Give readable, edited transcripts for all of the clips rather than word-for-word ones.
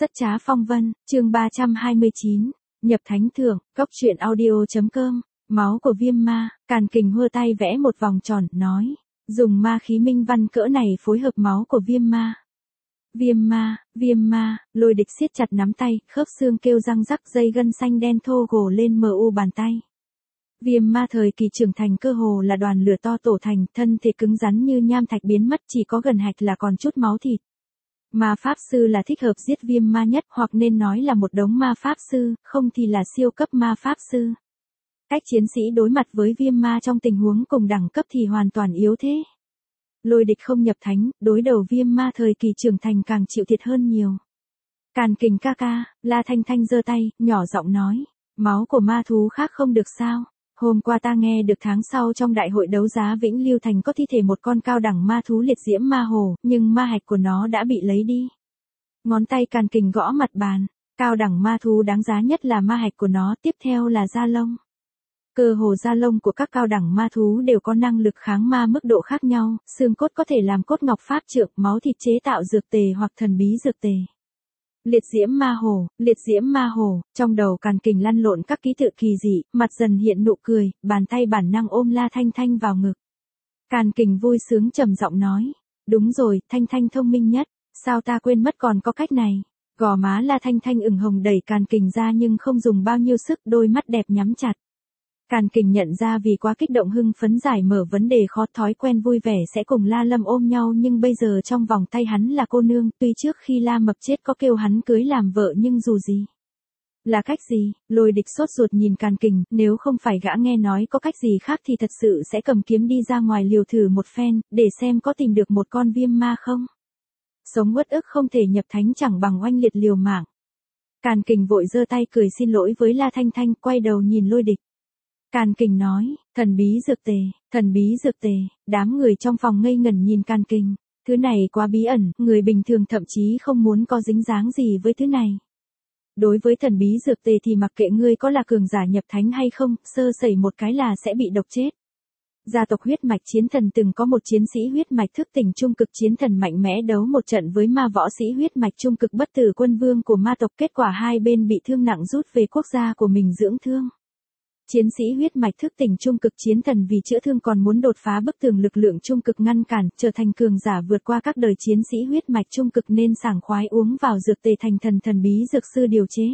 Rất trá phong vân, chương 329, nhập thánh thượng, góc truyện audio.com, máu của viêm ma, Càn Kình hơ tay vẽ một vòng tròn, nói, dùng ma khí minh văn cỡ này phối hợp máu của viêm ma. Viêm ma, Lôi Địch siết chặt nắm tay, khớp xương kêu răng rắc, dây gân xanh đen thô gồ lên mờ u bàn tay. Viêm ma thời kỳ trưởng thành cơ hồ là đoàn lửa to tổ thành, thân thể cứng rắn như nham thạch biến mất, chỉ có gần hạch là còn chút máu thịt. Ma pháp sư là thích hợp giết viêm ma nhất, hoặc nên nói là một đống ma pháp sư, không thì là siêu cấp ma pháp sư. Cách chiến sĩ đối mặt với viêm ma trong tình huống cùng đẳng cấp thì hoàn toàn yếu thế. Lôi Địch không nhập thánh, đối đầu viêm ma thời kỳ trưởng thành càng chịu thiệt hơn nhiều. Càn Kình ca ca, La Thanh Thanh giơ tay, nhỏ giọng nói, máu của ma thú khác không được sao? Hôm qua ta nghe được tháng sau trong đại hội đấu giá Vĩnh Lưu Thành có thi thể một con cao đẳng ma thú liệt diễm ma hồ, nhưng ma hạch của nó đã bị lấy đi. Ngón tay Càn Kình gõ mặt bàn, cao đẳng ma thú đáng giá nhất là ma hạch của nó, tiếp theo là da lông. Cơ hồ da lông của các cao đẳng ma thú đều có năng lực kháng ma mức độ khác nhau, xương cốt có thể làm cốt ngọc pháp trượng, máu thịt chế tạo dược tề hoặc thần bí dược tề. Liệt diễm ma hồ, trong đầu Càn Kình lăn lộn các ký tự kỳ dị, mặt dần hiện nụ cười, bàn tay bản năng ôm La Thanh Thanh vào ngực. Càn Kình vui sướng trầm giọng nói, đúng rồi, Thanh Thanh thông minh nhất, sao ta quên mất còn có cách này. Gò má La Thanh Thanh ửng hồng đẩy Càn Kình ra nhưng không dùng bao nhiêu sức, đôi mắt đẹp nhắm chặt. Càn Kình nhận ra vì quá kích động hưng phấn giải mở vấn đề khó, thói quen vui vẻ sẽ cùng La Lâm ôm nhau, nhưng bây giờ trong vòng tay hắn là cô nương, tuy trước khi La Mập chết có kêu hắn cưới làm vợ nhưng dù gì. Là cách gì? Lôi Địch sốt ruột nhìn Càn Kình, nếu không phải gã nghe nói có cách gì khác thì thật sự sẽ cầm kiếm đi ra ngoài liều thử một phen, để xem có tìm được một con viêm ma không. Sống uất ức không thể nhập thánh chẳng bằng oanh liệt liều mạng. Càn Kình vội giơ tay cười xin lỗi với La Thanh Thanh, quay đầu nhìn Lôi Địch. Càn Kình nói, thần bí dược tề, đám người trong phòng ngây ngẩn nhìn Càn Kình, thứ này quá bí ẩn, người bình thường thậm chí không muốn có dính dáng gì với thứ này. Đối với thần bí dược tề thì mặc kệ ngươi có là cường giả nhập thánh hay không, sơ sẩy một cái là sẽ bị độc chết. Gia tộc huyết mạch chiến thần từng có một chiến sĩ huyết mạch thức tỉnh trung cực chiến thần mạnh mẽ đấu một trận với ma võ sĩ huyết mạch trung cực bất tử quân vương của ma tộc, kết quả hai bên bị thương nặng rút về quốc gia của mình dưỡng thương. Chiến sĩ huyết mạch thức tỉnh trung cực chiến thần vì chữa thương còn muốn đột phá bức tường lực lượng trung cực ngăn cản, trở thành cường giả vượt qua các đời chiến sĩ huyết mạch trung cực nên sảng khoái uống vào dược tề thành thần bí dược sư điều chế.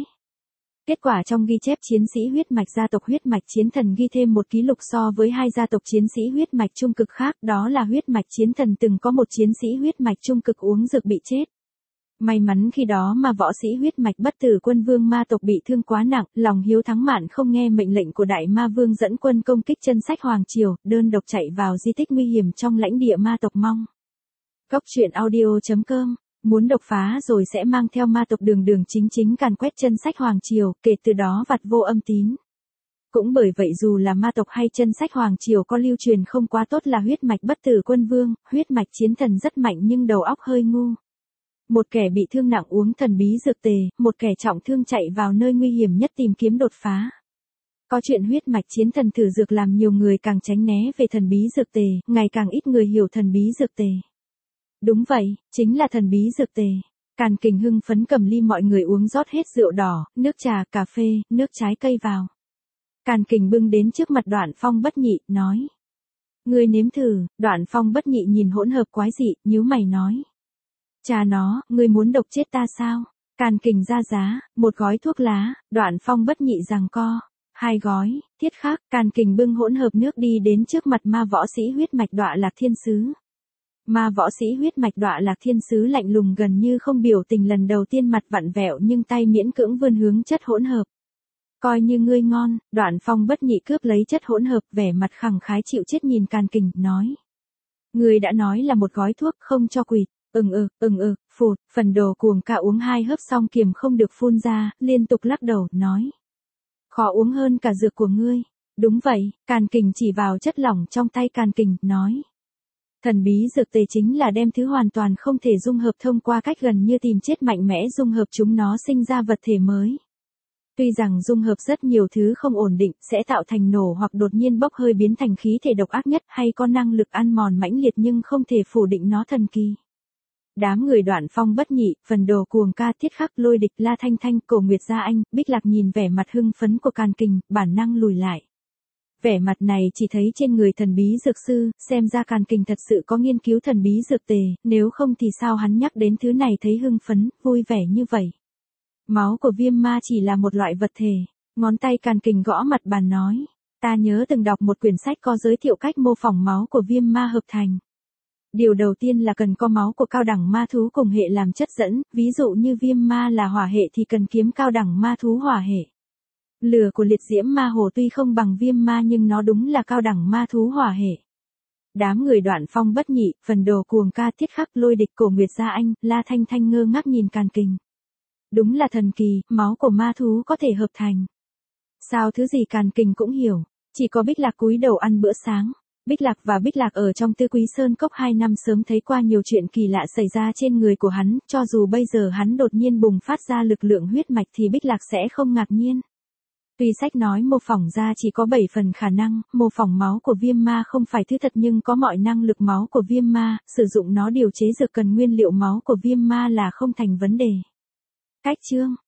Kết quả trong ghi chép chiến sĩ huyết mạch gia tộc huyết mạch chiến thần ghi thêm một ký lục so với hai gia tộc chiến sĩ huyết mạch trung cực khác, đó là huyết mạch chiến thần từng có một chiến sĩ huyết mạch trung cực uống dược bị chết. May mắn khi đó mà võ sĩ huyết mạch bất tử quân vương ma tộc bị thương quá nặng, lòng hiếu thắng mạn không nghe mệnh lệnh của đại ma vương dẫn quân công kích chân sách hoàng triều, đơn độc chạy vào di tích nguy hiểm trong lãnh địa ma tộc mong. Góc truyện audio.com, muốn độc phá rồi sẽ mang theo ma tộc đường chính càn quét chân sách hoàng triều, kể từ đó vặt vô âm tín. Cũng bởi vậy dù là ma tộc hay chân sách hoàng triều có lưu truyền không quá tốt là huyết mạch bất tử quân vương, huyết mạch chiến thần rất mạnh nhưng đầu óc hơi ngu. Một kẻ bị thương nặng uống thần bí dược tề, một kẻ trọng thương chạy vào nơi nguy hiểm nhất tìm kiếm đột phá. Có chuyện huyết mạch chiến thần thử dược làm nhiều người càng tránh né về thần bí dược tề, ngày càng ít người hiểu thần bí dược tề. Đúng vậy, chính là thần bí dược tề. Càn Kình hưng phấn cầm ly mọi người uống rót hết rượu đỏ, nước trà, cà phê, nước trái cây vào. Càn Kình bưng đến trước mặt Đoạn Phong Bất Nhị, nói. Ngươi nếm thử. Đoạn Phong Bất Nhị nhìn hỗn hợp quái dị, nhíu mày nói. Cha nó, ngươi muốn độc chết ta sao? Càn Kình ra giá, một gói thuốc lá, Đoạn Phong Bất Nhị giằng co. 2 gói, thiết khác, Càn Kình bưng hỗn hợp nước đi đến trước mặt ma võ sĩ huyết mạch Đọa Lạc Thiên Sứ. Ma võ sĩ huyết mạch Đọa Lạc Thiên Sứ lạnh lùng gần như không biểu tình, lần đầu tiên mặt vặn vẹo nhưng tay miễn cưỡng vươn hướng chất hỗn hợp. Coi như ngươi ngon. Đoạn Phong Bất Nhị cướp lấy chất hỗn hợp, vẻ mặt khẳng khái chịu chết nhìn Càn Kình, nói. Ngươi đã nói là một gói thuốc, không cho quỵt. Phụt, phần đồ cuồng ca uống 2 hớp xong kiềm không được phun ra, liên tục lắc đầu, nói. Khó uống hơn cả dược của ngươi. Đúng vậy, Càn Kình chỉ vào chất lỏng trong tay Càn Kình, nói. Thần bí dược tề chính là đem thứ hoàn toàn không thể dung hợp thông qua cách gần như tìm chết mạnh mẽ dung hợp chúng nó sinh ra vật thể mới. Tuy rằng dung hợp rất nhiều thứ không ổn định, sẽ tạo thành nổ hoặc đột nhiên bốc hơi biến thành khí thể độc ác nhất hay có năng lực ăn mòn mãnh liệt nhưng không thể phủ định nó thần kỳ. Đám người Đoạn Phong bất nhị, phần đồ cuồng ca Thiết Khắc Lôi Địch La Thanh Thanh Cổ Nguyệt Gia Anh, Bích Lạc nhìn vẻ mặt hưng phấn của Càn Kình, bản năng lùi lại. Vẻ mặt này chỉ thấy trên người thần bí dược sư, xem ra Càn Kình thật sự có nghiên cứu thần bí dược tề, nếu không thì sao hắn nhắc đến thứ này thấy hưng phấn, vui vẻ như vậy. Máu của viêm ma chỉ là một loại vật thể, ngón tay Càn Kình gõ mặt bàn nói. Ta nhớ từng đọc một quyển sách có giới thiệu cách mô phỏng máu của viêm ma hợp thành. Điều đầu tiên là cần có máu của cao đẳng ma thú cùng hệ làm chất dẫn, ví dụ như viêm ma là hỏa hệ thì cần kiếm cao đẳng ma thú hỏa hệ. Lửa của liệt diễm ma hồ tuy không bằng viêm ma nhưng nó đúng là cao đẳng ma thú hỏa hệ. Đám người Đoạn Phong bất nhị, phần đồ cuồng ca Thiết Khắc Lôi Địch Cổ Nguyệt Gia Anh, La Thanh Thanh ngơ ngác nhìn Càn Kình. Đúng là thần kỳ, máu của ma thú có thể hợp thành. Sao thứ gì Càn Kình cũng hiểu, chỉ có Bích Lạc cúi đầu ăn bữa sáng. Bích Lạc và Bích Lạc ở trong Tư Quý Sơn Cốc 2 năm sớm thấy qua nhiều chuyện kỳ lạ xảy ra trên người của hắn, cho dù bây giờ hắn đột nhiên bùng phát ra lực lượng huyết mạch thì Bích Lạc sẽ không ngạc nhiên. Tuy sách nói mô phỏng ra chỉ có 7 phần khả năng, mô phỏng máu của viêm ma không phải thứ thật nhưng có mọi năng lực máu của viêm ma, sử dụng nó điều chế dược cần nguyên liệu máu của viêm ma là không thành vấn đề. Cách chương